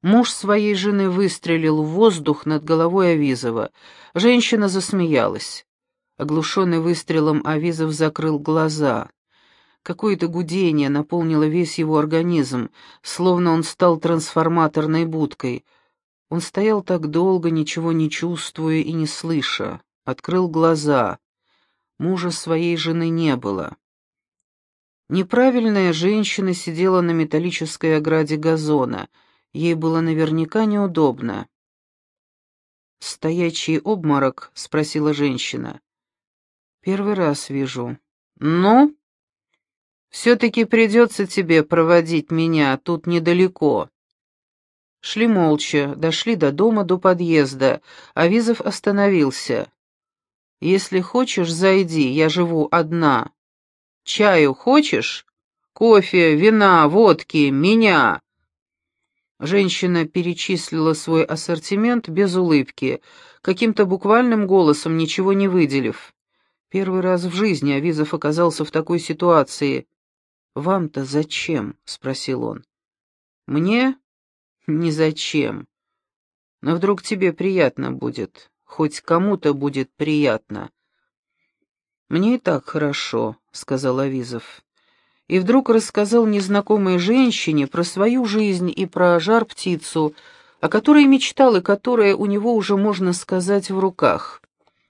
Муж своей жены выстрелил в воздух над головой Авизова. Женщина засмеялась. Оглушенный выстрелом, Авизов закрыл глаза. Какое-то гудение наполнило весь его организм, словно он стал трансформаторной будкой. Он стоял так долго, ничего не чувствуя и не слыша. Открыл глаза. Мужа своей жены не было. Неправильная женщина сидела на металлической ограде газона. Ей было наверняка неудобно. «Стоячий обморок?» — спросила женщина. «Первый раз вижу». «Ну?» «Все-таки придется тебе проводить меня, тут недалеко». Шли молча, дошли до дома, до подъезда. Авизов остановился. «Если хочешь, зайди, я живу одна. Чаю хочешь? Кофе, вина, водки, меня». Женщина перечислила свой ассортимент без улыбки, каким-то буквальным голосом, ничего не выделив. Первый раз в жизни Авизов оказался в такой ситуации. «Вам-то зачем?» — спросил он. «Мне? Ни зачем. Но вдруг тебе приятно будет, хоть кому-то будет приятно». «Мне и так хорошо», — сказал Авизов. И вдруг рассказал незнакомой женщине про свою жизнь и про жар-птицу, о которой мечтал и которая у него уже, можно сказать, в руках.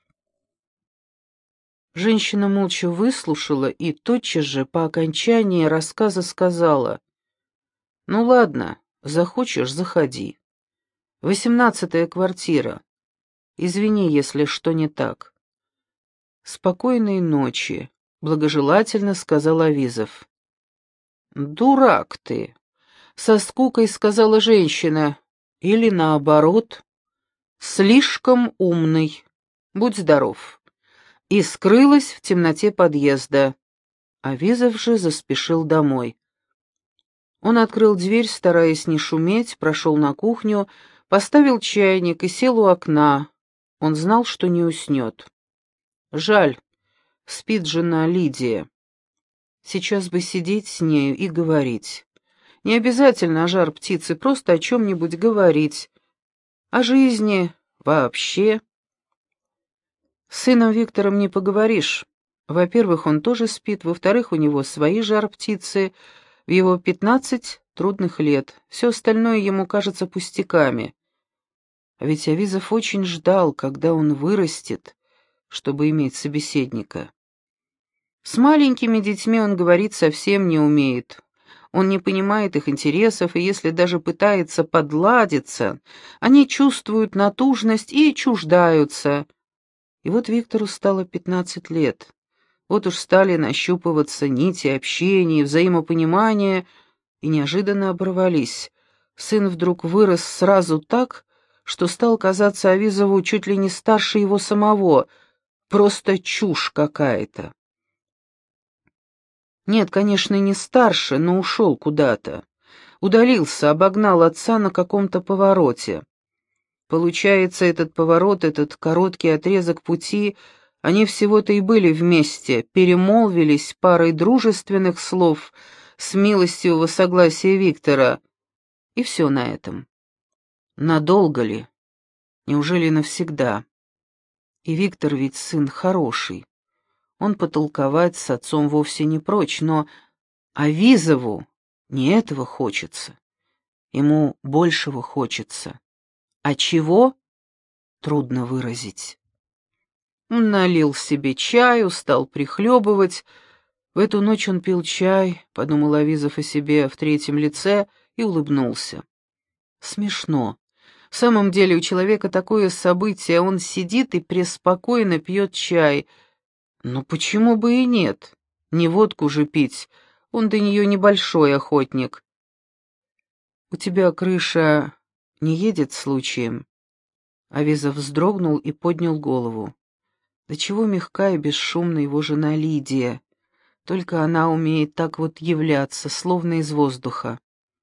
Женщина молча выслушала и тотчас же по окончании рассказа сказала: «Ну ладно, захочешь — заходи. 18-я квартира. Извини, если что не так». «Спокойной ночи», — благожелательно сказал Авизов. «Дурак ты», — со скукой сказала женщина, или наоборот, «слишком умный. Будь здоров». И скрылась в темноте подъезда. Авизов же заспешил домой. Он открыл дверь, стараясь не шуметь, прошел на кухню, поставил чайник и сел у окна. Он знал, что не уснет. Жаль, спит жена Лидия. Сейчас бы сидеть с нею и говорить. Не обязательно о жар-птице, просто о чем-нибудь говорить. О жизни вообще. С сыном Виктором не поговоришь. Во-первых, он тоже спит, во-вторых, у него свои жар-птицы, в его 15 трудных лет. Все остальное ему кажется пустяками. А ведь Авизов очень ждал, когда он вырастет, чтобы иметь собеседника. С маленькими детьми он говорить совсем не умеет. Он не понимает их интересов, и если даже пытается подладиться, они чувствуют натужность и чуждаются. И вот Виктору стало 15 лет. Вот уж стали нащупываться нити общения, взаимопонимания, и неожиданно оборвались. Сын вдруг вырос сразу так, что стал казаться Авизову чуть ли не старше его самого. Просто чушь какая-то. Нет, конечно, не старше, но ушел куда-то. Удалился, обогнал отца на каком-то повороте. Получается, этот поворот, этот короткий отрезок пути, они всего-то и были вместе, перемолвились парой дружественных слов с милостивого согласия Виктора. И все на этом. Надолго ли? Неужели навсегда? И Виктор ведь сын хороший. Он потолковать с отцом вовсе не прочь, но Авизову не этого хочется. Ему большего хочется. А чего? Трудно выразить. Он налил себе чаю, стал прихлебывать. В эту ночь он пил чай, подумал Авизов о себе в третьем лице и улыбнулся. Смешно. В самом деле у человека такое событие, он сидит и преспокойно пьет чай. Но почему бы и нет? Не водку же пить, он до нее небольшой охотник. «У тебя крыша не едет случаем?» Авизов вздрогнул и поднял голову. До чего мягка и бесшумна его жена Лидия. Только она умеет так вот являться, словно из воздуха.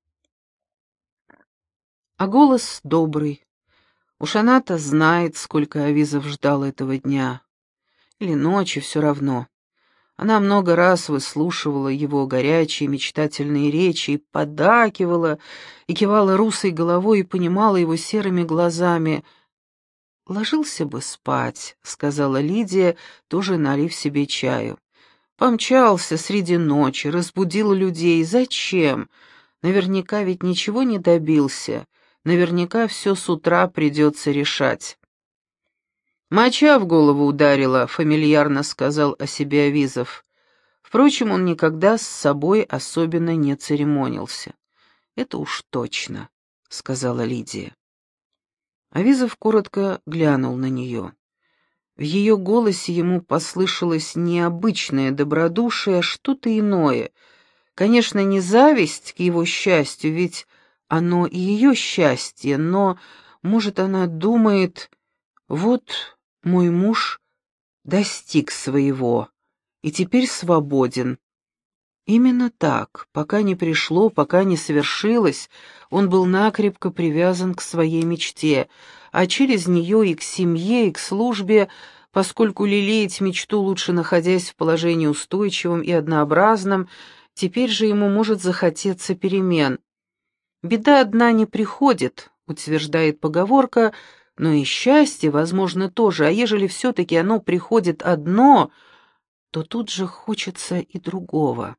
А голос добрый. Уж она-то знает, сколько Авизов ждал этого дня. Или ночи, все равно. Она много раз выслушивала его горячие мечтательные речи и поддакивала, и кивала русой головой и понимала его серыми глазами. «Ложился бы спать», — сказала Лидия, тоже налив себе чаю. «Помчался среди ночи, разбудил людей. Зачем? Наверняка ведь ничего не добился. Наверняка все с утра придется решать». «Моча в голову ударила», — фамильярно сказал о себе Авизов. Впрочем, он никогда с собой особенно не церемонился. «Это уж точно», — сказала Лидия. Авизов коротко глянул на нее. В ее голосе ему послышалось необычное добродушие, а что-то иное. Конечно, не зависть к его счастью, ведь оно и ее счастье, но, может, она думает, вот мой муж достиг своего и теперь свободен. Именно так, пока не пришло, пока не свершилось, он был накрепко привязан к своей мечте, а через нее и к семье, и к службе, поскольку лелеять мечту лучше, находясь в положении устойчивом и однообразном, теперь же ему может захотеться перемен. «Беда одна не приходит», — утверждает поговорка, но и счастье, возможно, тоже, а ежели все-таки оно приходит одно, то тут же хочется и другого.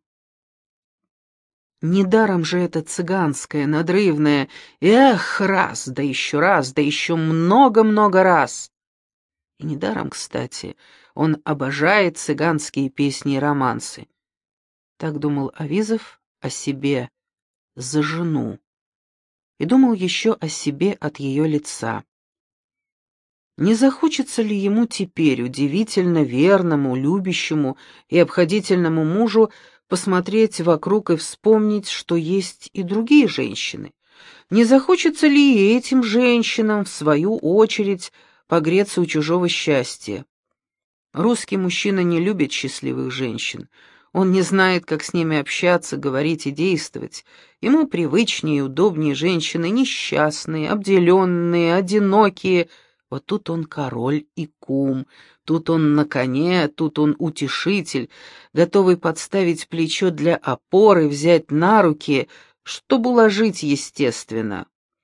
Недаром же это цыганское, надрывное «эх, раз, да еще много-много раз». И недаром, кстати, он обожает цыганские песни и романсы. Так думал Авизов о себе за жену. И думал еще о себе от ее лица. Не захочется ли ему теперь удивительно верному, любящему и обходительному мужу посмотреть вокруг и вспомнить, что есть и другие женщины? Не захочется ли и этим женщинам, в свою очередь, погреться у чужого счастья? Русский мужчина не любит счастливых женщин. Он не знает, как с ними общаться, говорить и действовать. Ему привычнее и удобнее женщины несчастные, обделенные, одинокие. Вот тут он король и кум, тут он на коне, тут он утешитель, готовый подставить плечо для опоры, взять на руки, чтобы уложить естественно.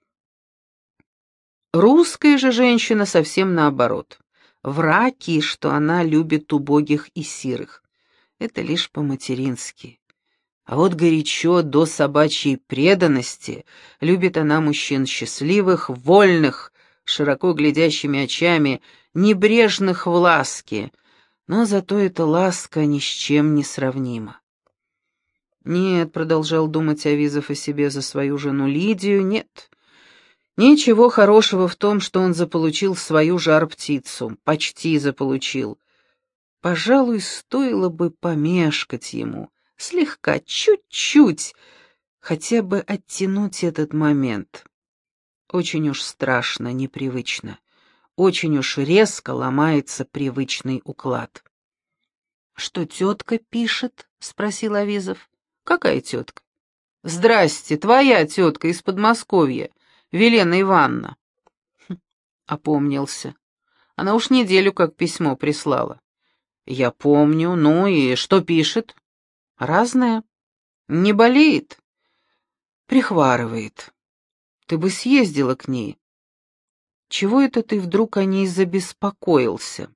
Русская же женщина совсем наоборот. Враки, что она любит убогих и сирых. Это лишь по-матерински. А вот горячо, до собачьей преданности, любит она мужчин счастливых, вольных, широко глядящими очами, небрежных в ласке, но зато эта ласка ни с чем не сравнима. «Нет», — продолжал думать Авизов о себе за свою жену Лидию, — «нет. Ничего хорошего в том, что он заполучил свою жар-птицу, почти заполучил. Пожалуй, стоило бы помешкать ему, слегка, чуть-чуть, хотя бы оттянуть этот момент. Очень уж страшно, непривычно, очень уж резко ломается привычный уклад». «Что тетка пишет?» — спросил Авизов. «Какая тетка?» «Здрасте, твоя тетка из Подмосковья, Велена Ивановна». Опомнился. Она уж неделю как письмо прислала. «Я помню, ну и что пишет?» «Разное. Не болеет?» «Прихварывает. Ты бы съездила к ней». «Чего это ты вдруг о ней забеспокоился?»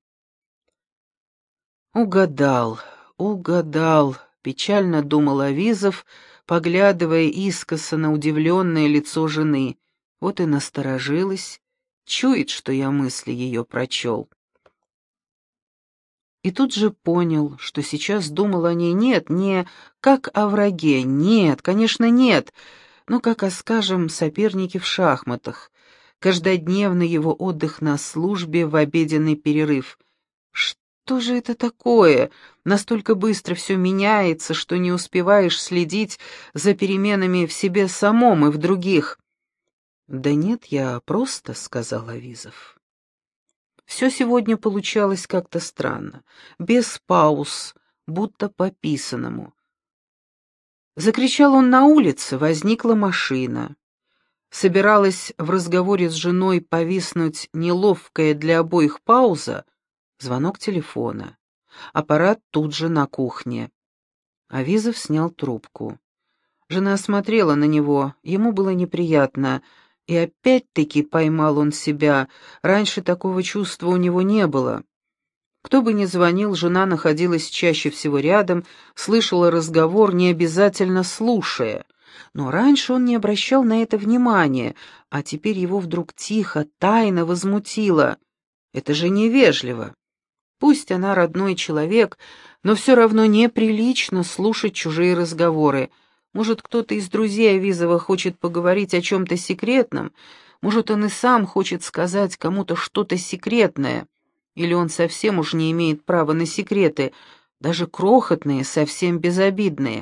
«Угадал, угадал», — печально думал Авизов, поглядывая искоса на удивленное лицо жены. Вот и насторожилась, чует, что я мысли ее прочел. И тут же понял, что сейчас думал о ней не как о враге, нет, конечно, нет, но как о, скажем, сопернике в шахматах, каждодневный его отдых на службе в обеденный перерыв. Что же это такое? Настолько быстро все меняется, что не успеваешь следить за переменами в себе самом и в других. «Да нет, я просто», — сказал Авизов. Все сегодня получалось как-то странно, без пауз, будто по писанному. Закричал он на улице, возникла машина. Собиралась в разговоре с женой повиснуть неловкая для обоих пауза, звонок телефона. Аппарат тут же на кухне. Авизов снял трубку. Жена смотрела на него, ему было неприятно, и опять-таки поймал он себя, раньше такого чувства у него не было. Кто бы ни звонил, жена находилась чаще всего рядом, слышала разговор, не обязательно слушая. Но раньше он не обращал на это внимания, а теперь его вдруг тихо, тайно возмутило. Это же невежливо. Пусть она родной человек, но все равно неприлично слушать чужие разговоры. Может, кто-то из друзей Авизова хочет поговорить о чем-то секретном, может, он и сам хочет сказать кому-то что-то секретное. Или он совсем уж не имеет права на секреты, даже крохотные, совсем безобидные.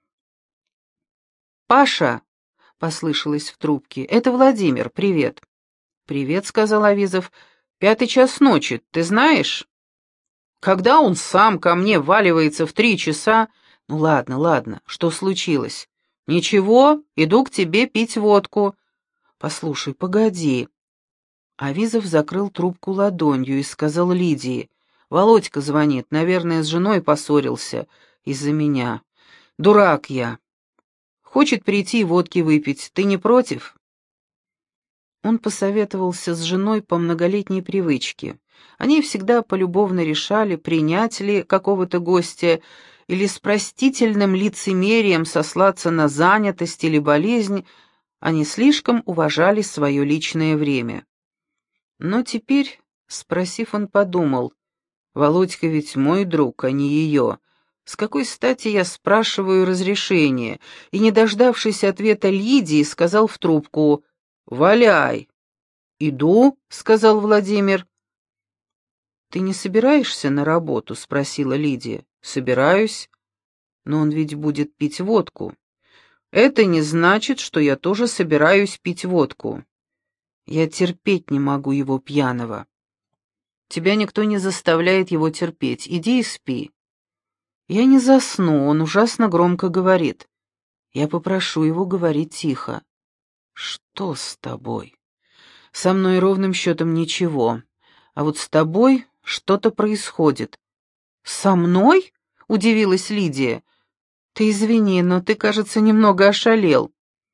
«Паша!» — послышалось в трубке. «Это Владимир, привет». «Привет», — сказал Авизов. «5 час ночи, ты знаешь?» «Когда он сам ко мне вваливается в 3 часа...» «Ну ладно, ладно, что случилось?» «Ничего, иду к тебе пить водку». «Послушай, погоди». Авизов закрыл трубку ладонью и сказал Лидии: «Володька звонит, наверное, с женой поссорился из-за меня. Дурак я. Хочет прийти и водки выпить. Ты не против?» Он посоветовался с женой по многолетней привычке. Они всегда полюбовно решали, принять ли какого-то гостя или с простительным лицемерием сослаться на занятость или болезнь. Они слишком уважали свое личное время. Но теперь, спросив, он подумал: «Володька ведь мой друг, а не ее. С какой стати я спрашиваю разрешения?» И, не дождавшись ответа Лидии, сказал в трубку: «Валяй». «Иду», — сказал Владимир. «Ты не собираешься на работу?» — спросила Лидия. «Собираюсь. Но он ведь будет пить водку». «Это не значит, что я тоже собираюсь пить водку. Я терпеть не могу его пьяного». «Тебя никто не заставляет его терпеть. Иди и спи». «Я не засну, он ужасно громко говорит. Я попрошу его говорить тихо». «Что с тобой?» «Со мной ровным счетом ничего. А вот с тобой что-то происходит». «Со мной?» — удивилась Лидия. «Ты извини, но ты, кажется, немного ошалел».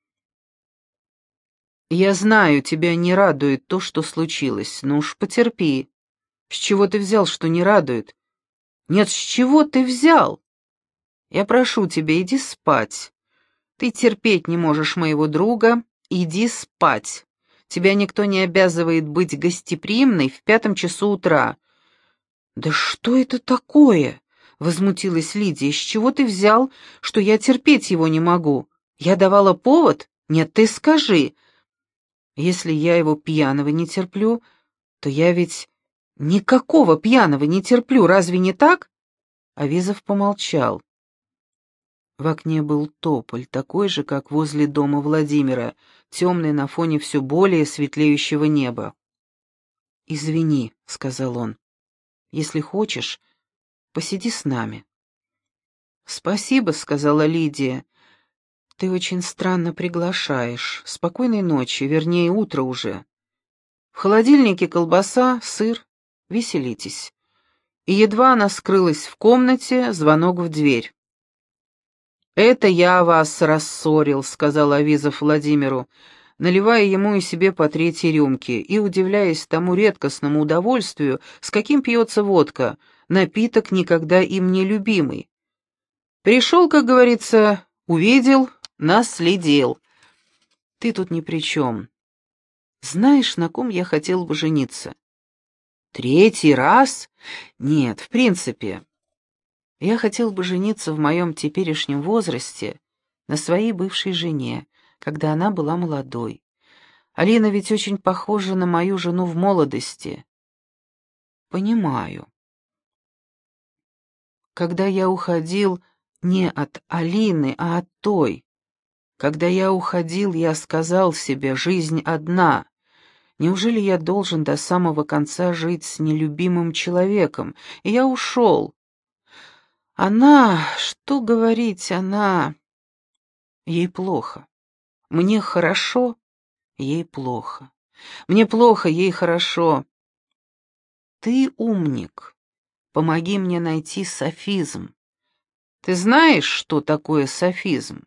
«Я знаю, тебя не радует то, что случилось, но уж потерпи». «С чего ты взял, что не радует?» «Нет, с чего ты взял?» «Я прошу тебя, иди спать. Ты терпеть не можешь моего друга, иди спать. Тебя никто не обязывает быть гостеприимной в 5 часу утра». «Да что это такое?» — возмутилась Лидия. «С чего ты взял, что я терпеть его не могу? Я давала повод? Нет, ты скажи. Если я его пьяного не терплю, то я ведь никакого пьяного не терплю, разве не так?» Авизов помолчал. В окне был тополь, такой же, как возле дома Владимира, темный на фоне все более светлеющего неба. «Извини», — сказал он. «Если хочешь, посиди с нами». «Спасибо», — сказала Лидия. «Ты очень странно приглашаешь. Спокойной ночи, вернее, утро уже. В холодильнике колбаса, сыр. Веселитесь». И едва она скрылась в комнате, звонок в дверь. «Это я вас рассорил», — сказал Авизов Владимиру, наливая ему и себе по 3 рюмки и удивляясь тому редкостному удовольствию, с каким пьется водка, напиток, никогда им не любимый. «Пришел, как говорится, увидел, наследил. Ты тут ни при чем. Знаешь, на ком я хотел бы жениться?» «3 раз? Нет, в принципе. Я хотел бы жениться в моем теперешнем возрасте на своей бывшей жене, когда она была молодой. Алина ведь очень похожа на мою жену в молодости». «Понимаю. Когда я уходил не от Алины, а от той. Когда я уходил, я сказал себе: жизнь одна. Неужели я должен до самого конца жить с нелюбимым человеком? И я ушел. Она, что говорить, она... Ей плохо. Мне хорошо, ей плохо. Мне плохо, ей хорошо. Ты умник. Помоги мне найти софизм. Ты знаешь, что такое софизм?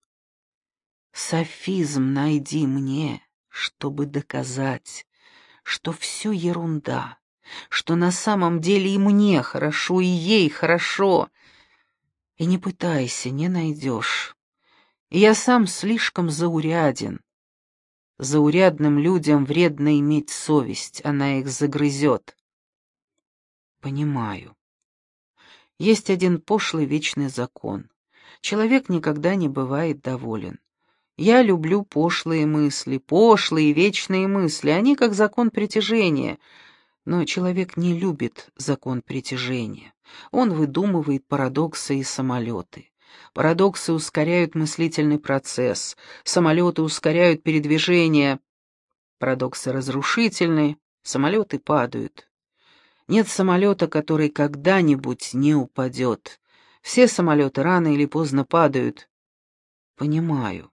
Софизм найди мне, чтобы доказать, что все ерунда, что на самом деле и мне хорошо, и ей хорошо. И не пытайся, не найдешь. Я сам слишком зауряден. Заурядным людям вредно иметь совесть, она их загрызет. Понимаю. Есть один пошлый вечный закон. Человек никогда не бывает доволен. Я люблю пошлые мысли, пошлые вечные мысли, они как закон притяжения. Но человек не любит закон притяжения. Он выдумывает парадоксы и самолеты. Парадоксы ускоряют мыслительный процесс, самолеты ускоряют передвижение. Парадоксы разрушительны, самолеты падают. Нет самолета, который когда-нибудь не упадет. Все самолеты рано или поздно падают. Понимаю.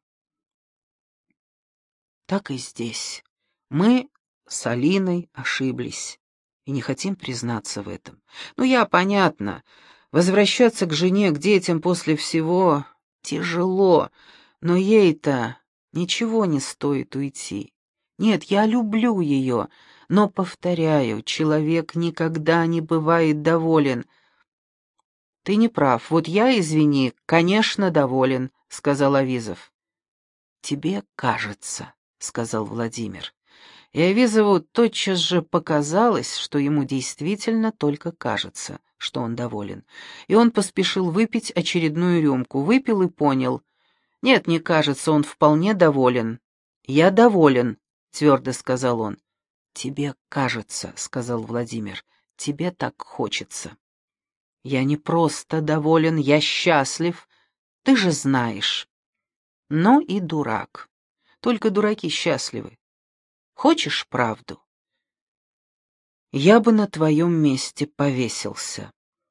Так и здесь. Мы с Алиной ошиблись и не хотим признаться в этом. Ну, понятно, возвращаться к жене, к детям после всего тяжело, но ей-то ничего не стоит уйти. Нет, я люблю ее, но, повторяю, человек никогда не бывает доволен. Ты не прав, вот я, извини, конечно, доволен, — сказал Авизов. Тебе кажется, — сказал Владимир. И Авизову тотчас же показалось, что ему действительно только кажется, что он доволен. И он поспешил выпить очередную рюмку, выпил и понял. Нет, не кажется, он вполне доволен. «Я доволен», — твердо сказал он. «Тебе кажется», — сказал Владимир, — «тебе так хочется». «Я не просто доволен, я счастлив, ты же знаешь». Ну и дурак. Только дураки счастливы. Хочешь правду? Я бы на твоем месте повесился.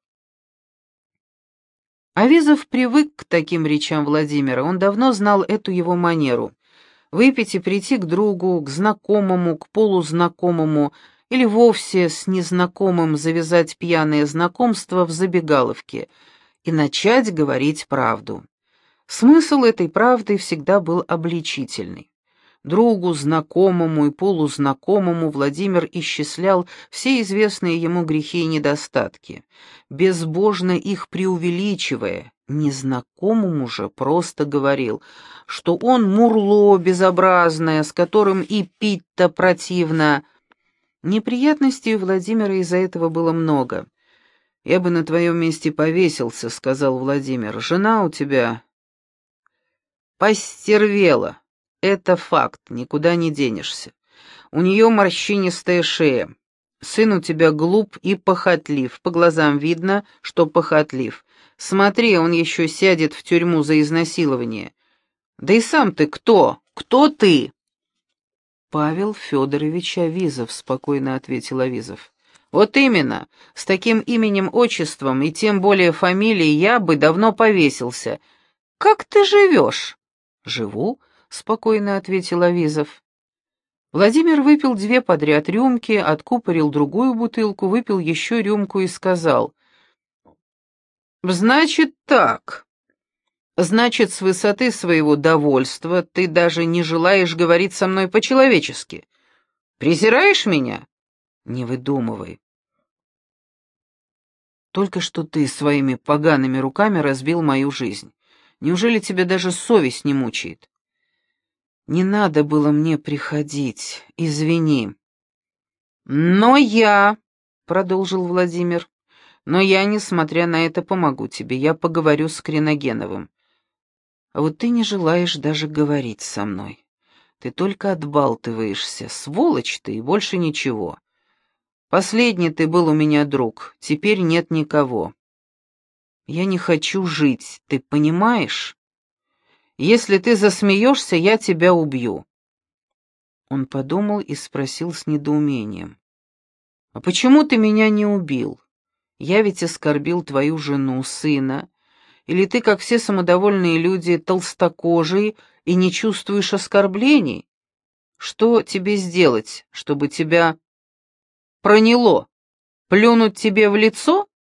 Авизов привык к таким речам Владимира, он давно знал эту его манеру. Выпить и прийти к другу, к знакомому, к полузнакомому или вовсе с незнакомым завязать пьяное знакомство в забегаловке и начать говорить правду. Смысл этой правды всегда был обличительный. Другу, знакомому и полузнакомому Владимир исчислял все известные ему грехи и недостатки, безбожно их преувеличивая. Незнакомому же просто говорил, что он мурло безобразное, с которым и пить-то противно. Неприятностей у Владимира из-за этого было много. «Я бы на твоем месте повесился», — сказал Владимир. «Жена у тебя постервела. Это факт, никуда не денешься. У нее морщинистая шея. Сын у тебя глуп и похотлив, по глазам видно, что похотлив. Смотри, он еще сядет в тюрьму за изнасилование. Да и сам ты кто? Кто ты?» «Павел Федорович Авизов», — спокойно ответил Авизов. «Вот именно, с таким именем-отчеством и тем более фамилией я бы давно повесился. Как ты живешь?» «Живу», — спокойно ответил Авизов. Владимир выпил 2 подряд рюмки, откупорил другую бутылку, выпил еще рюмку и сказал: «Значит так. Значит, с высоты своего довольства ты даже не желаешь говорить со мной по-человечески. Презираешь меня? Не выдумывай. Только что ты своими погаными руками разбил мою жизнь. Неужели тебя даже совесть не мучает? Не надо было мне приходить, извини». «Но я», — продолжил Владимир, — «но я, несмотря на это, помогу тебе, я поговорю с Криногеновым. А вот ты не желаешь даже говорить со мной. Ты только отбалтываешься, сволочь ты и больше ничего. Последний ты был у меня друг, теперь нет никого. Я не хочу жить, ты понимаешь? Если ты засмеешься, я тебя убью». Он подумал и спросил с недоумением: «А почему ты меня не убил? Я ведь оскорбил твою жену, сына. Или ты, как все самодовольные люди, толстокожий и не чувствуешь оскорблений? Что тебе сделать, чтобы тебя проняло? Плюнуть тебе в лицо?»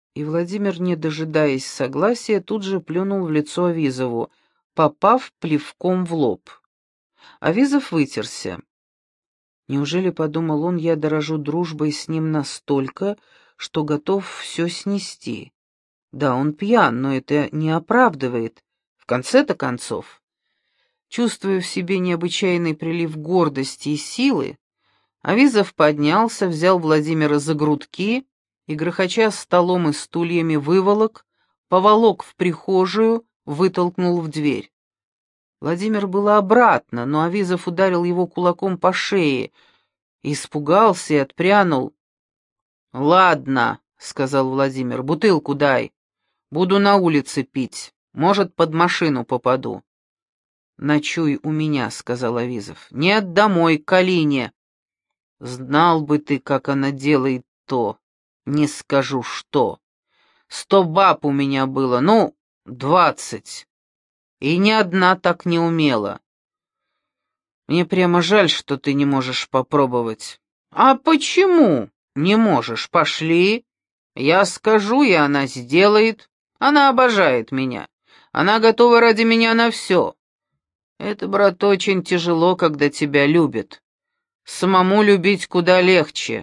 И Владимир, не дожидаясь согласия, тут же плюнул в лицо Авизову, попав плевком в лоб. Авизов вытерся. Неужели, подумал он, я дорожу дружбой с ним настолько, что готов все снести? Да, он пьян, но это не оправдывает. В конце-то концов, чувствуя в себе необычайный прилив гордости и силы, Авизов поднялся, взял Владимира за грудки и, грохоча столом и стульями, поволок в прихожую, вытолкнул в дверь. Владимир был обратно, но Авизов ударил его кулаком по шее, испугался и отпрянул. «Ладно», — сказал Владимир, — «бутылку дай. Буду на улице пить, может, под машину попаду». «Ночуй у меня», — сказал Авизов. «Нет, домой, к Алине». «Знал бы ты, как она делает то, не скажу что. 100 баб у меня было, 20. И ни одна так не умела. Мне прямо жаль, что ты не можешь попробовать». «А почему не можешь? Пошли. Я скажу, и она сделает. Она обожает меня. Она готова ради меня на все. Это, брат, очень тяжело, когда тебя любят. Самому любить куда легче».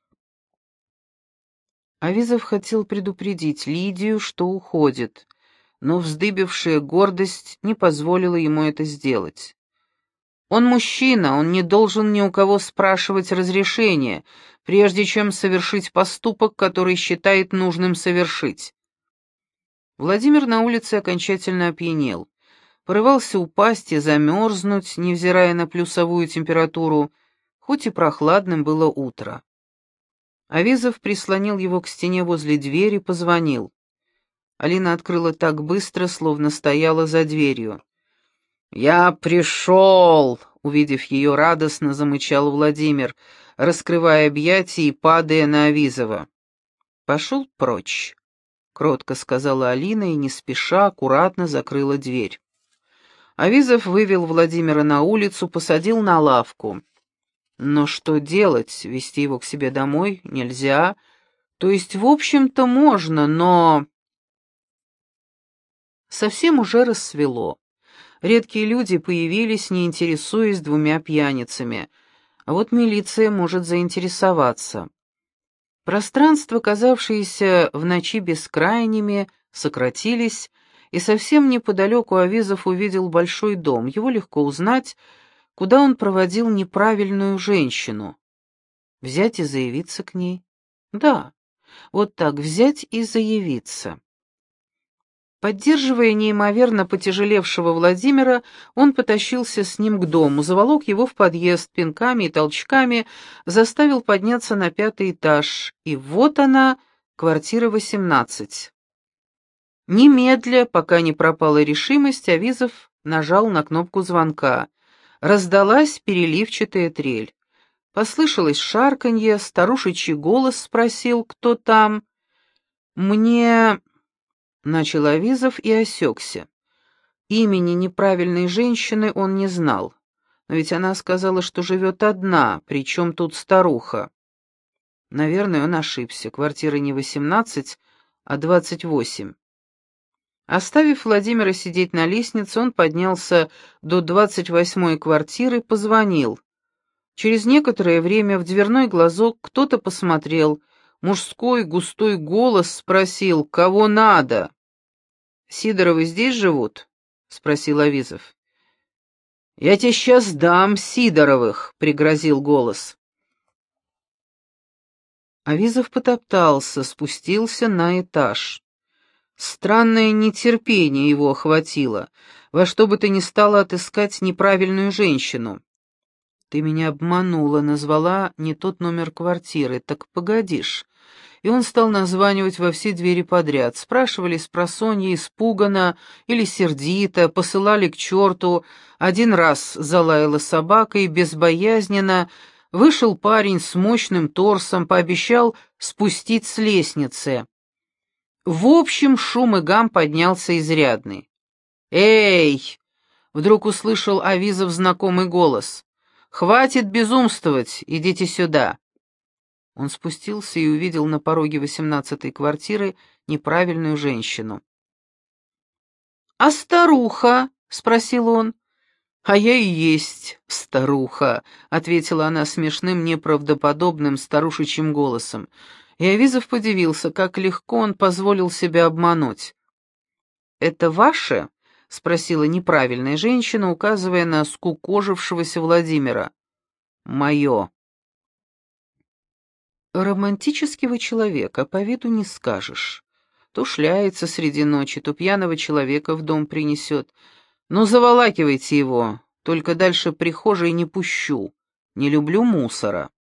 Авизов хотел предупредить Лидию, что уходит, но вздыбившая гордость не позволила ему это сделать. Он мужчина, он не должен ни у кого спрашивать разрешения, прежде чем совершить поступок, который считает нужным совершить. Владимир на улице окончательно опьянел. Порывался упасть и замерзнуть, невзирая на плюсовую температуру, хоть и прохладным было утро. Авизов прислонил его к стене возле двери, позвонил. Алина открыла так быстро, словно стояла за дверью. «Я пришел!» — увидев ее, радостно замычал Владимир, раскрывая объятия и падая на Авизова. «Пошел прочь», — кротко сказала Алина и не спеша аккуратно закрыла дверь. Авизов вывел Владимира на улицу, посадил на лавку. Но что делать? Везти его к себе домой нельзя. То есть, в общем-то, можно, но... Совсем уже рассвело. Редкие люди появились, не интересуясь 2 пьяницами. А вот милиция может заинтересоваться. Пространства, казавшиеся в ночи бескрайними, сократились, и совсем неподалеку Авизов увидел большой дом. Его легко узнать, куда он проводил неправильную женщину. Взять и заявиться к ней? Да, вот так взять и заявиться. Поддерживая неимоверно потяжелевшего Владимира, он потащился с ним к дому, заволок его в подъезд пинками и толчками, заставил подняться на 5-й этаж, и вот она, квартира 18. Немедля, пока не пропала решимость, Авизов нажал на кнопку звонка. Раздалась переливчатая трель. Послышалось шарканье, старушечий голос спросил, кто там. «Мне...» — начал Авизов и осекся. Имени неправильной женщины он не знал, но ведь она сказала, что живет одна, причем тут старуха. Наверное, он ошибся, квартира не 18, а 28. Оставив Владимира сидеть на лестнице, он поднялся до 28-й квартиры, позвонил. Через некоторое время в дверной глазок кто-то посмотрел. Мужской густой голос спросил, кого надо. «Сидоровы здесь живут?» — спросил Авизов. «Я тебе сейчас дам Сидоровых», — пригрозил голос. Авизов потоптался, спустился на этаж. Странное нетерпение его охватило, во что бы то ни стало отыскать неправильную женщину. «Ты меня обманула, назвала не тот номер квартиры, так погодишь». И он стал названивать во все двери подряд. Спрашивали спросонья, испуганно или сердито, посылали к черту. Один раз залаяла собака, и безбоязненно вышел парень с мощным торсом, пообещал спустить с лестницы. В общем, шум и гам поднялся изрядный. «Эй!» — вдруг услышал Авизов знакомый голос. «Хватит безумствовать, идите сюда». Он спустился и увидел на пороге 18-й квартиры неправильную женщину. «А старуха?» — спросил он. «А я и есть старуха», — ответила она смешным, неправдоподобным старушечьим голосом. И Авизов подивился, как легко он позволил себя обмануть. «Это ваше?» — спросила неправильная женщина, указывая на скукожившегося Владимира. «Мое». «Романтический вы человек, а по виду не скажешь. То шляется среди ночи, то пьяного человека в дом принесет. Ну, заволакивайте его, только дальше прихожей не пущу. Не люблю мусора».